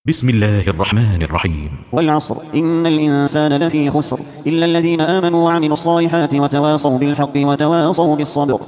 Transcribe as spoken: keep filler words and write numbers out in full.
بسم الله الرحمن الرحيم. والعصر إن الإنسان لفي خسر إلا الذين آمنوا وعملوا الصالحات وتواصوا بالحق وتواصوا بالصبر.